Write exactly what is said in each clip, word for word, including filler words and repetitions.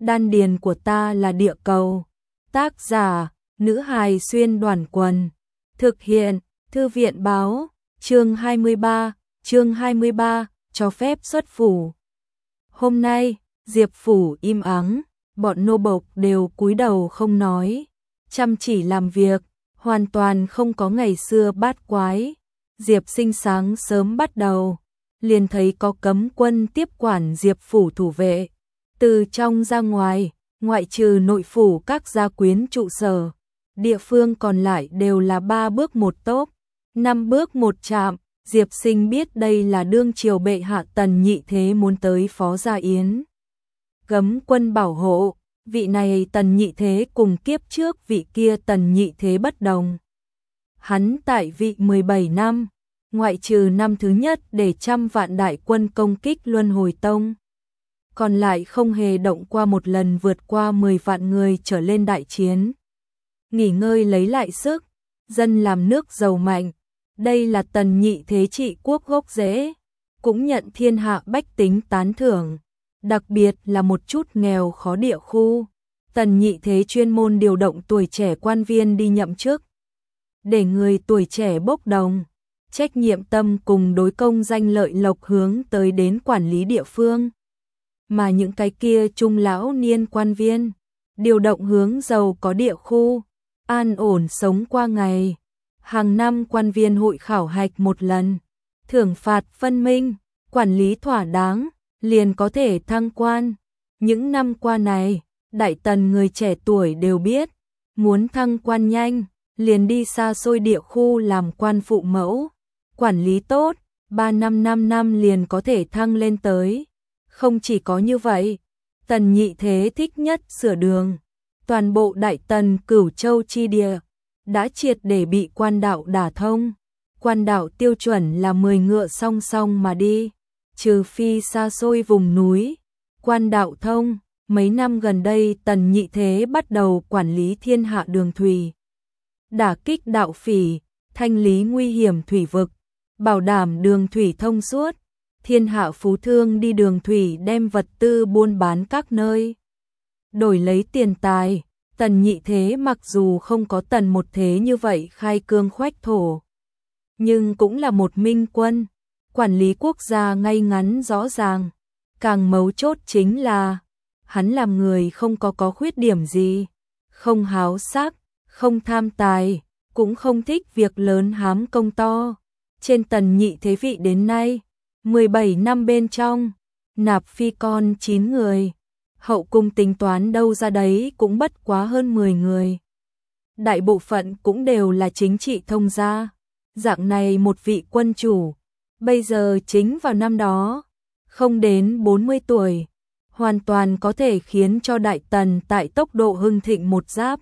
Đan điền của ta là địa cầu. Tác giả, nữ hài xuyên đoàn quần. Thực hiện, thư viện báo, chương hai mươi ba, chương hai mươi ba, cho phép xuất phủ. Hôm nay, Diệp phủ im ắng, bọn nô bộc đều cúi đầu không nói, chăm chỉ làm việc, hoàn toàn không có ngày xưa bát quái. Diệp Sinh sáng sớm bắt đầu, liền thấy có cấm quân tiếp quản Diệp phủ thủ vệ. Từ trong ra ngoài, ngoại trừ nội phủ các gia quyến trụ sở, địa phương còn lại đều là ba bước một tốp, năm bước một trạm. Diệp Sinh biết đây là đương triều bệ hạ Tần Nhị Thế muốn tới phó gia yến. Cấm quân bảo hộ, vị này Tần Nhị Thế cùng kiếp trước vị kia Tần Nhị Thế bất đồng. Hắn tại vị mười bảy năm, ngoại trừ năm thứ nhất để trăm vạn đại quân công kích Luân Hồi Tông, còn lại không hề động qua một lần vượt qua mười vạn người trở lên đại chiến. Nghỉ ngơi lấy lại sức, dân làm nước giàu mạnh, đây là Tần Nhị Thế trị quốc gốc rễ, cũng nhận thiên hạ bách tính tán thưởng, đặc biệt là một chút nghèo khó địa khu. Tần Nhị Thế chuyên môn điều động tuổi trẻ quan viên đi nhậm chức, để người tuổi trẻ bốc đồng, trách nhiệm tâm cùng đối công danh lợi lộc hướng tới đến quản lý địa phương. Mà những cái kia trung lão niên quan viên, điều động hướng giàu có địa khu, an ổn sống qua ngày. Hàng năm quan viên hội khảo hạch một lần, thưởng phạt phân minh, quản lý thỏa đáng, liền có thể thăng quan. Những năm qua này, Đại Tần người trẻ tuổi đều biết, muốn thăng quan nhanh, liền đi xa xôi địa khu làm quan phụ mẫu, quản lý tốt, ba năm năm năm liền có thể thăng lên tới. Không chỉ có như vậy, Tần Nhị Thế thích nhất sửa đường, toàn bộ Đại Tần Cửu Châu chi địa đã triệt để bị quan đạo đả thông. Quan đạo tiêu chuẩn là mười ngựa song song mà đi, trừ phi xa xôi vùng núi, quan đạo thông. Mấy năm gần đây Tần Nhị Thế bắt đầu quản lý thiên hạ đường thủy, đả kích đạo phỉ, thanh lý nguy hiểm thủy vực, bảo đảm đường thủy thông suốt. Thiên hạ phú thương đi đường thủy đem vật tư buôn bán các nơi, đổi lấy tiền tài. Tần Nhị Thế mặc dù không có Tần Một Thế như vậy khai cương khoách thổ, nhưng cũng là một minh quân, quản lý quốc gia ngay ngắn rõ ràng. Càng mấu chốt chính là, hắn làm người không có có khuyết điểm gì, không háo sắc, không tham tài, cũng không thích việc lớn hám công to. Trên Tần Nhị Thế vị đến nay, mười bảy năm bên trong, nạp phi con chín người. Hậu cung tính toán đâu ra đấy cũng bất quá hơn mười người. Đại bộ phận cũng đều là chính trị thông gia. Dạng này một vị quân chủ, bây giờ chính vào năm đó, không đến bốn mươi tuổi, hoàn toàn có thể khiến cho Đại Tần tại tốc độ hưng thịnh một giáp.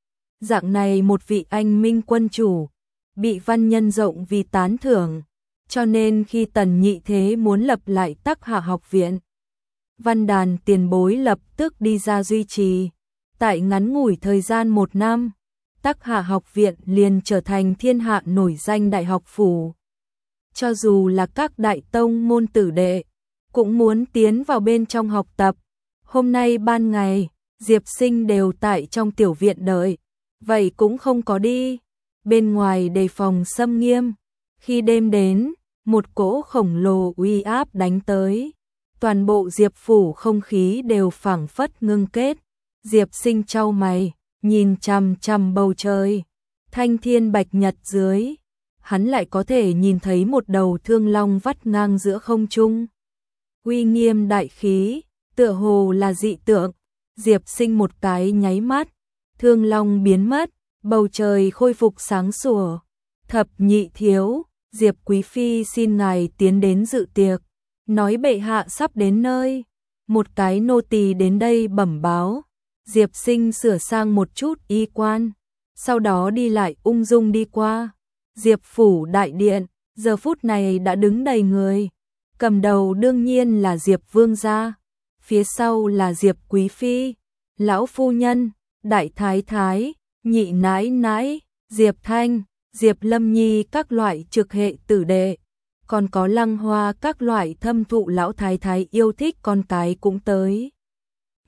Dạng này một vị anh minh quân chủ, bị văn nhân rộng vì tán thưởng, cho nên khi Tần Nhị Thế muốn lập lại Tắc Hạ học viện, văn đàn tiền bối lập tức đi ra duy trì. Tại ngắn ngủi thời gian một năm, Tắc Hạ học viện liền trở thành thiên hạ nổi danh đại học phủ. Cho dù là các đại tông môn tử đệ, cũng muốn tiến vào bên trong học tập. Hôm nay ban ngày, Diệp Sinh đều tại trong tiểu viện đợi, vậy cũng không có đi. Bên ngoài đề phòng xâm nghiêm, khi đêm đến, một cỗ khổng lồ uy áp đánh tới. Toàn bộ Diệp phủ không khí đều phảng phất ngưng kết. Diệp Sinh chau mày, nhìn chằm chằm bầu trời, thanh thiên bạch nhật dưới, hắn lại có thể nhìn thấy một đầu thương long vắt ngang giữa không trung. Uy nghiêm đại khí, tựa hồ là dị tượng. Diệp Sinh một cái nháy mắt, thương long biến mất, bầu trời khôi phục sáng sủa. Thập nhị thiếu, Diệp quý phi xin ngài tiến đến dự tiệc, nói bệ hạ sắp đến nơi. Một cái nô tỳ đến đây bẩm báo. Diệp Sinh sửa sang một chút y quan, sau đó đi lại ung dung đi qua. Diệp phủ đại điện, giờ phút này đã đứng đầy người. Cầm đầu đương nhiên là Diệp vương gia, phía sau là Diệp quý phi, lão phu nhân, đại thái thái, nhị nãi nãi, Diệp Thanh, Diệp Lâm Nhi các loại trực hệ tử đệ, còn có Lăng Hoa các loại thâm thụ lão thái thái yêu thích con cái cũng tới.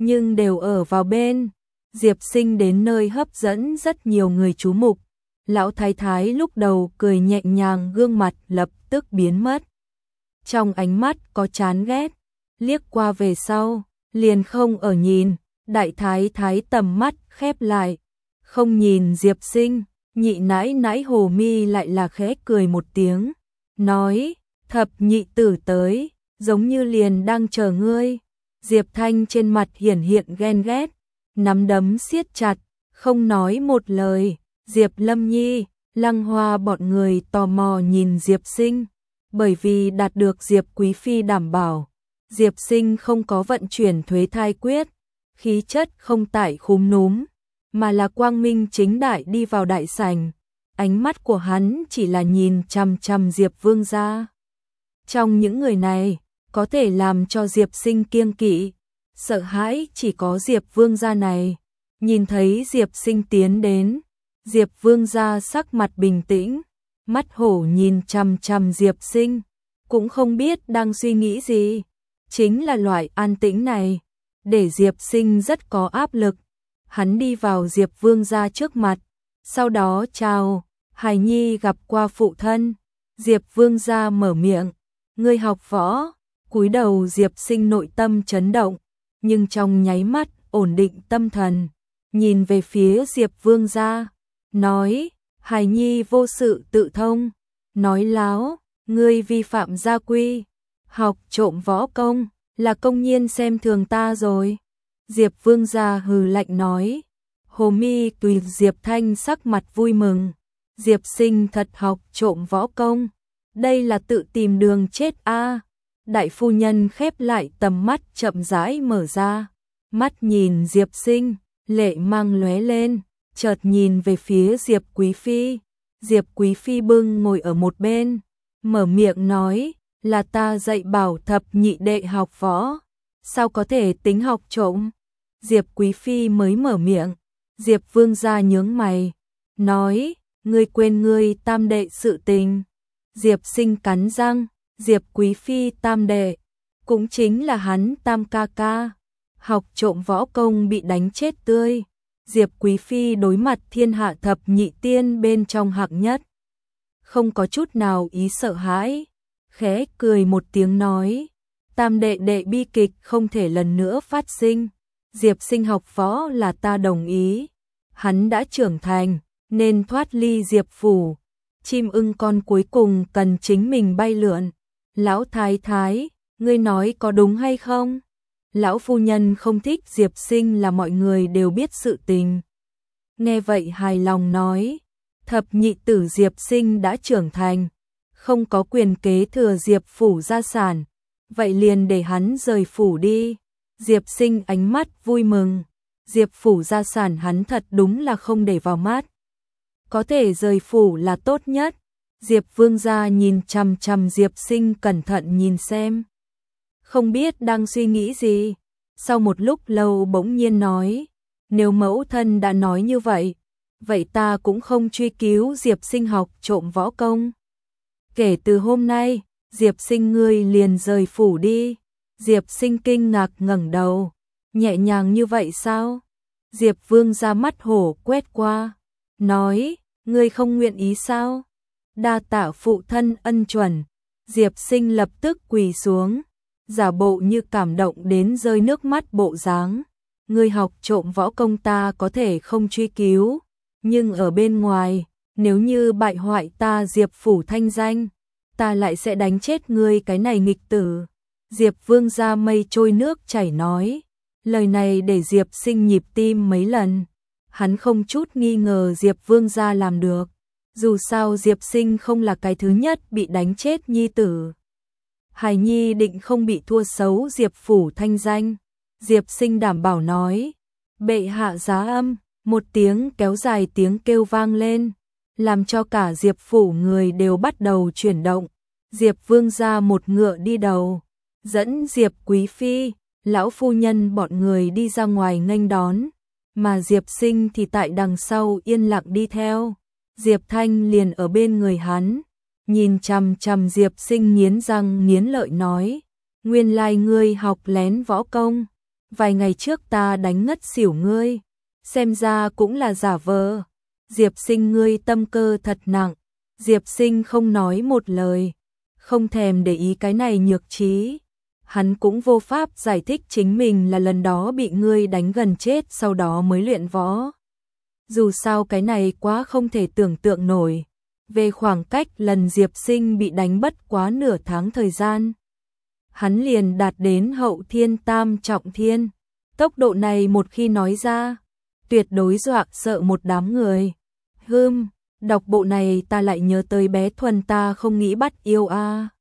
nhưng đều ở vào bên. Diệp Sinh đến nơi hấp dẫn rất nhiều người chú mục. Lão thái thái lúc đầu cười nhẹ nhàng, gương mặt lập tức biến mất. Trong ánh mắt có chán ghét, liếc qua về sau, liền không ở nhìn. Đại thái thái tầm mắt khép lại, không nhìn Diệp Sinh. Nhị nãi nãi Hồ Mi lại là khẽ cười một tiếng, nói: Thập nhị tử tới, giống như liền đang chờ ngươi. Diệp Thanh trên mặt hiển hiện ghen ghét, nắm đấm siết chặt, không nói một lời. Diệp Lâm Nhi, Lăng Hoa bọn người tò mò nhìn Diệp Sinh, bởi vì đạt được Diệp Quý Phi đảm bảo, Diệp Sinh không có vận chuyển thuế thai quyết, khí chất không tải khúm núm, mà là quang minh chính đại đi vào đại sảnh. Ánh mắt của hắn chỉ là nhìn chằm chằm Diệp Vương gia. Trong những người này, có thể làm cho Diệp Sinh kiêng kỵ, sợ hãi chỉ có Diệp Vương gia này. Nhìn thấy Diệp Sinh tiến đến, Diệp Vương gia sắc mặt bình tĩnh, mắt hổ nhìn chằm chằm Diệp Sinh, cũng không biết đang suy nghĩ gì. Chính là loại an tĩnh này, để Diệp Sinh rất có áp lực. Hắn đi vào Diệp Vương gia trước mặt, sau đó chào: Hài Nhi gặp qua phụ thân. Diệp Vương gia mở miệng: Ngươi học võ. Cúi đầu. Diệp Sinh nội tâm chấn động, nhưng trong nháy mắt ổn định tâm thần, nhìn về phía Diệp Vương gia, nói: Hài Nhi vô sự tự thông. Nói láo, ngươi vi phạm gia quy, học trộm võ công, là công nhiên xem thường ta rồi. Diệp Vương gia hừ lạnh nói. Hồ Mi tùy Diệp Thanh sắc mặt vui mừng. Diệp Sinh thật học trộm võ công, đây là tự tìm đường chết a. À. Đại phu nhân khép lại tầm mắt, chậm rãi mở ra, mắt nhìn Diệp Sinh, lệ mang lóe lên, chợt nhìn về phía Diệp Quý Phi. Diệp Quý Phi bưng ngồi ở một bên, mở miệng nói: Là ta dạy bảo thập nhị đệ học võ, sao có thể tính học trộm? Diệp Quý Phi mới mở miệng, Diệp Vương gia nhướng mày, nói: Ngươi quên ngươi tam đệ sự tình. Diệp Sinh cắn răng, Diệp Quý Phi tam đệ, cũng chính là hắn tam ca ca, học trộm võ công bị đánh chết tươi. Diệp Quý Phi đối mặt thiên hạ thập nhị tiên bên trong hạng nhất, không có chút nào ý sợ hãi, khẽ cười một tiếng nói: Tam đệ đệ bi kịch không thể lần nữa phát sinh. Diệp Sinh học võ là ta đồng ý, hắn đã trưởng thành, nên thoát ly Diệp phủ. Chim ưng con cuối cùng cần chính mình bay lượn. Lão thái thái, ngươi nói có đúng hay không? Lão phu nhân không thích Diệp Sinh là mọi người đều biết sự tình. Nghe vậy hài lòng nói: Thập nhị tử Diệp Sinh đã trưởng thành, không có quyền kế thừa Diệp phủ gia sản, vậy liền để hắn rời phủ đi. Diệp Sinh ánh mắt vui mừng, Diệp phủ gia sản hắn thật đúng là không để vào mắt, có thể rời phủ là tốt nhất. Diệp Vương gia nhìn chằm chằm Diệp Sinh, cẩn thận nhìn xem, không biết đang suy nghĩ gì. Sau một lúc lâu bỗng nhiên nói: Nếu mẫu thân đã nói như vậy, vậy ta cũng không truy cứu Diệp Sinh học trộm võ công. Kể từ hôm nay, Diệp Sinh ngươi liền rời phủ đi. Diệp Sinh kinh ngạc ngẩng đầu, nhẹ nhàng như vậy sao? Diệp Vương ra mắt hổ quét qua, nói: Ngươi không nguyện ý sao? Đa tạ phụ thân ân chuẩn. Diệp Sinh lập tức quỳ xuống, giả bộ như cảm động đến rơi nước mắt bộ dáng. Ngươi học trộm võ công ta có thể không truy cứu, nhưng ở bên ngoài, nếu như bại hoại ta Diệp phủ thanh danh, ta lại sẽ đánh chết ngươi cái này nghịch tử. Diệp Vương ra mây trôi nước chảy nói, lời này để Diệp Sinh nhịp tim mấy lần. Hắn không chút nghi ngờ Diệp Vương gia làm được, dù sao Diệp Sinh không là cái thứ nhất bị đánh chết nhi tử. Hải Nhi định không bị thua xấu Diệp phủ thanh danh. Diệp Sinh đảm bảo nói. Bệ hạ giá âm, một tiếng kéo dài tiếng kêu vang lên, làm cho cả Diệp phủ người đều bắt đầu chuyển động. Diệp Vương gia một ngựa đi đầu, dẫn Diệp Quý Phi, lão phu nhân bọn người đi ra ngoài nghênh đón, mà Diệp Sinh thì tại đằng sau yên lặng đi theo. Diệp Thanh liền ở bên người hắn, nhìn chằm chằm Diệp Sinh nghiến răng nghiến lợi nói, nguyên lai ngươi học lén võ công, vài ngày trước ta đánh ngất xỉu ngươi, xem ra cũng là giả vờ. Diệp Sinh ngươi tâm cơ thật nặng. Diệp Sinh không nói một lời, không thèm để ý cái này nhược trí. Hắn cũng vô pháp giải thích chính mình là lần đó bị ngươi đánh gần chết sau đó mới luyện võ. Dù sao cái này quá không thể tưởng tượng nổi. Về khoảng cách lần Diệp Sinh bị đánh bất quá nửa tháng thời gian, hắn liền đạt đến hậu thiên tam trọng thiên. Tốc độ này một khi nói ra, tuyệt đối dọa sợ một đám người. Hừm, đọc bộ này ta lại nhớ tới bé Thuần ta không nghĩ bắt yêu a. À.